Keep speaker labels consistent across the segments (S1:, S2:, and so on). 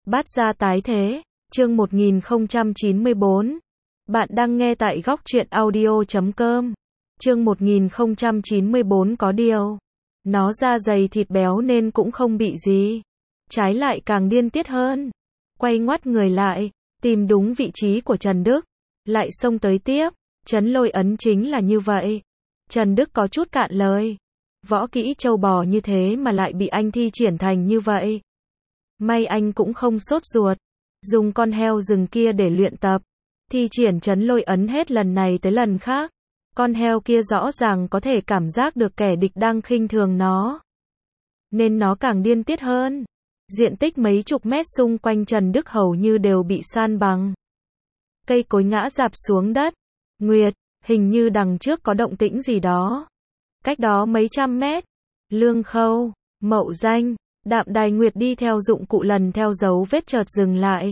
S1: Bát gia tái thế, chương 1094. Bạn đang nghe tại góc truyện audio.com. Chương 1094 có điều. Nó da dày thịt béo nên cũng không bị gì. Trái lại càng điên tiết hơn. Quay ngoắt người lại, tìm đúng vị trí của Trần Đức. Lại xông tới tiếp. Trấn Lôi ấn chính là như vậy. Trần Đức có chút cạn lời. Võ kỹ trâu bò như thế mà lại bị anh thi triển thành như vậy. May anh cũng không sốt ruột. Dùng con heo rừng kia để luyện tập. Thi triển Trấn Lôi ấn hết lần này tới lần khác. Con heo kia rõ ràng có thể cảm giác được kẻ địch đang khinh thường nó. Nên nó càng điên tiết hơn. Diện tích mấy chục mét xung quanh Trần Đức hầu như đều bị san bằng. Cây cối ngã rạp xuống đất. Nguyệt, hình như đằng trước có động tĩnh gì đó. Cách đó mấy trăm mét. Lương Khâu, Mậu Danh, Đạm Đài Nguyệt đi theo dụng cụ lần theo dấu vết chợt dừng lại.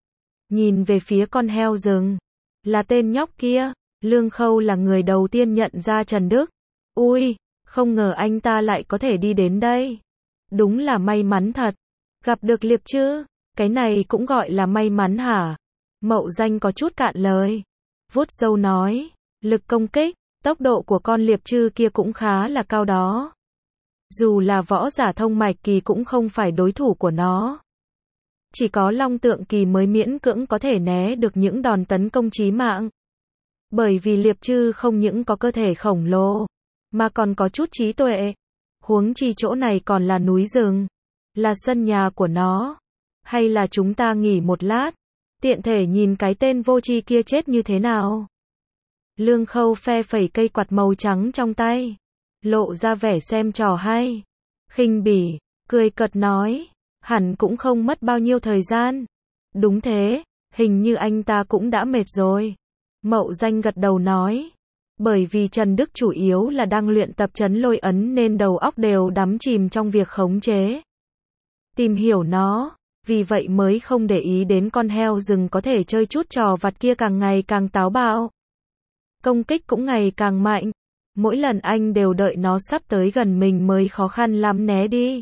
S1: Nhìn về phía con heo rừng. Là tên nhóc kia. Lương Khâu là người đầu tiên nhận ra Trần Đức. Ui, không ngờ anh ta lại có thể đi đến đây. Đúng là may mắn thật. Gặp được Liệp Trư, cái này cũng gọi là may mắn hả? Mậu Danh có chút cạn lời. Vuốt râu nói, lực công kích, tốc độ của con Liệp Trư kia cũng khá là cao đó. Dù là võ giả thông mạch kỳ cũng không phải đối thủ của nó. Chỉ có Long Tượng kỳ mới miễn cưỡng có thể né được những đòn tấn công chí mạng. Bởi vì Liệp Trư không những có cơ thể khổng lồ, mà còn có chút trí tuệ. Huống chi chỗ này còn là núi rừng, là sân nhà của nó. Hay là chúng ta nghỉ một lát, tiện thể nhìn cái tên vô tri kia chết như thế nào. Lương Khâu phe phẩy cây quạt màu trắng trong tay, lộ ra vẻ xem trò hay. Khinh bỉ, cười cợt nói, hẳn cũng không mất bao nhiêu thời gian. Đúng thế, hình như anh ta cũng đã mệt rồi. Mậu Danh gật đầu nói. Bởi vì Trần Đức chủ yếu là đang luyện tập Trấn Lôi ấn nên đầu óc đều đắm chìm trong việc khống chế. Tìm hiểu nó, vì vậy mới không để ý đến con heo rừng có thể chơi chút trò vặt kia càng ngày càng táo bạo. Công kích cũng ngày càng mạnh. Mỗi lần anh đều đợi nó sắp tới gần mình mới khó khăn lắm né đi.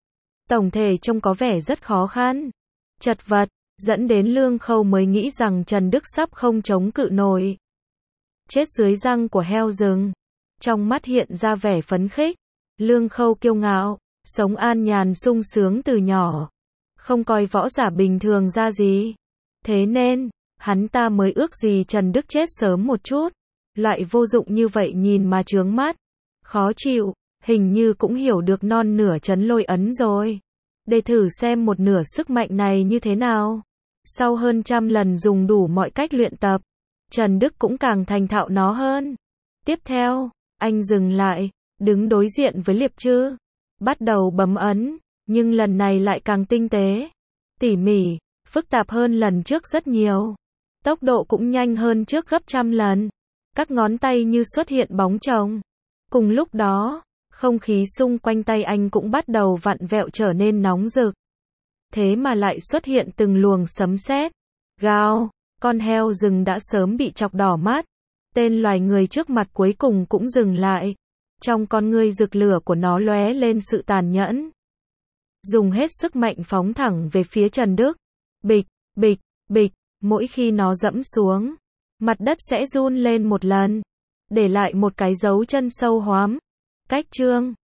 S1: Tổng thể trông có vẻ rất khó khăn, chật vật, dẫn đến Lương Khâu mới nghĩ rằng Trần Đức sắp không chống cự nổi. Chết dưới răng của heo rừng. Trong mắt hiện ra vẻ phấn khích. Lương Khâu kiêu ngạo, sống an nhàn sung sướng từ nhỏ. Không coi võ giả bình thường ra gì. Thế nên, hắn ta mới ước gì Trần Đức chết sớm một chút. Loại vô dụng như vậy nhìn mà chướng mắt. Khó chịu, hình như cũng hiểu được non nửa Trấn Lôi ấn rồi. Để thử xem một nửa sức mạnh này như thế nào. Sau hơn 100 lần dùng đủ mọi cách luyện tập, Trần Đức cũng càng thành thạo nó hơn. Tiếp theo, anh dừng lại, đứng đối diện với Liệp Trư. Bắt đầu bấm ấn, nhưng lần này lại càng tinh tế, tỉ mỉ, phức tạp hơn lần trước rất nhiều. Tốc độ cũng nhanh hơn trước gấp 100 lần. Các ngón tay như xuất hiện bóng chồng. Cùng lúc đó, không khí xung quanh tay anh cũng bắt đầu vặn vẹo trở nên nóng rực. Thế mà lại xuất hiện từng luồng sấm sét. Gào, con heo rừng đã sớm bị chọc đỏ mắt. Tên loài người trước mặt cuối cùng cũng dừng lại. Trong con ngươi rực lửa của nó lóe lên sự tàn nhẫn. Dùng hết sức mạnh phóng thẳng về phía Trần Đức. Bịch, bịch, bịch, mỗi khi nó dẫm xuống, mặt đất sẽ run lên một lần, để lại một cái dấu chân sâu hoắm. Cách chương